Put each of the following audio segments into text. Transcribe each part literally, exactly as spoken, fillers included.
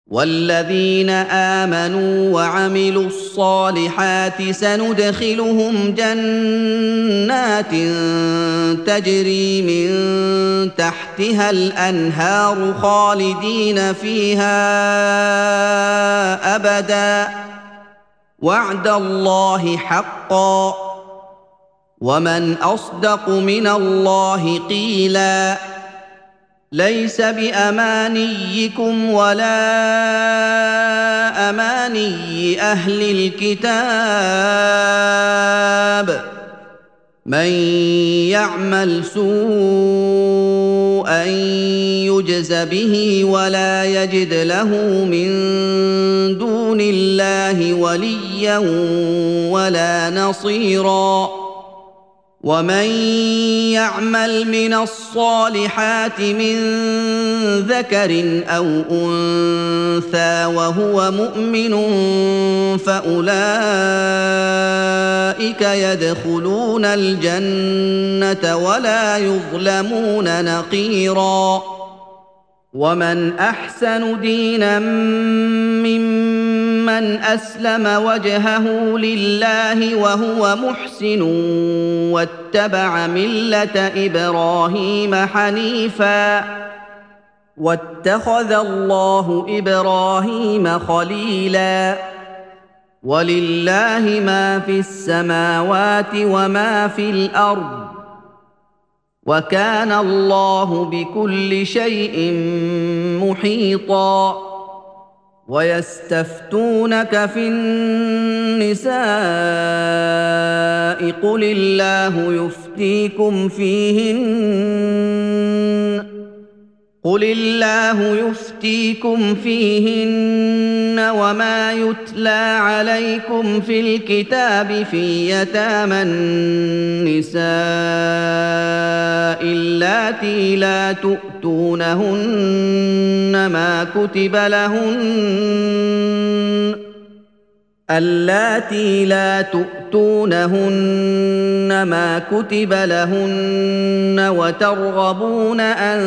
والذين آمنوا وعملوا الصالحات سندخلهم جنات تجري من تحتها الأنهار خالدين فيها أبدا وعد الله حقا ومن أصدق من الله قيلا ليس بأمانيكم ولا أماني أهل الكتاب من يعمل سوءا يجز به ولا يجد له من دون الله وليا ولا نصيرا ومن يعمل من الصالحات من ذكر أو أنثى وهو مؤمن فأولئك يدخلون الجنة ولا يظلمون نقيرا ومن أحسن دينا ممن أسلم وجهه لله وهو محسن واتبع ملة إبراهيم حنيفا واتخذ الله إبراهيم خليلا ولله ما في السماوات وما في الأرض وكان الله بكل شيء محيطا ويستفتونك في النساء قل الله يفتيكم فيهن قل الله يفتيكم فيهن وما يتلى عليكم في الكتاب في يتامى النساء اللاتي لا تؤتونهن ما كتب لهن اللاتي لا تؤتونهن ما كتب لهن وترغبون أن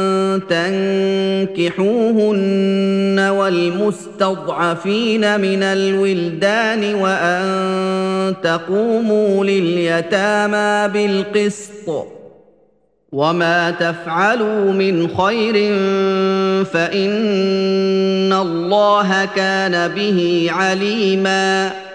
تنكحوهن والمستضعفين من الولدان وأن تقوموا لليتامى بالقسط وما تفعلوا من خير فإن الله كان به عليما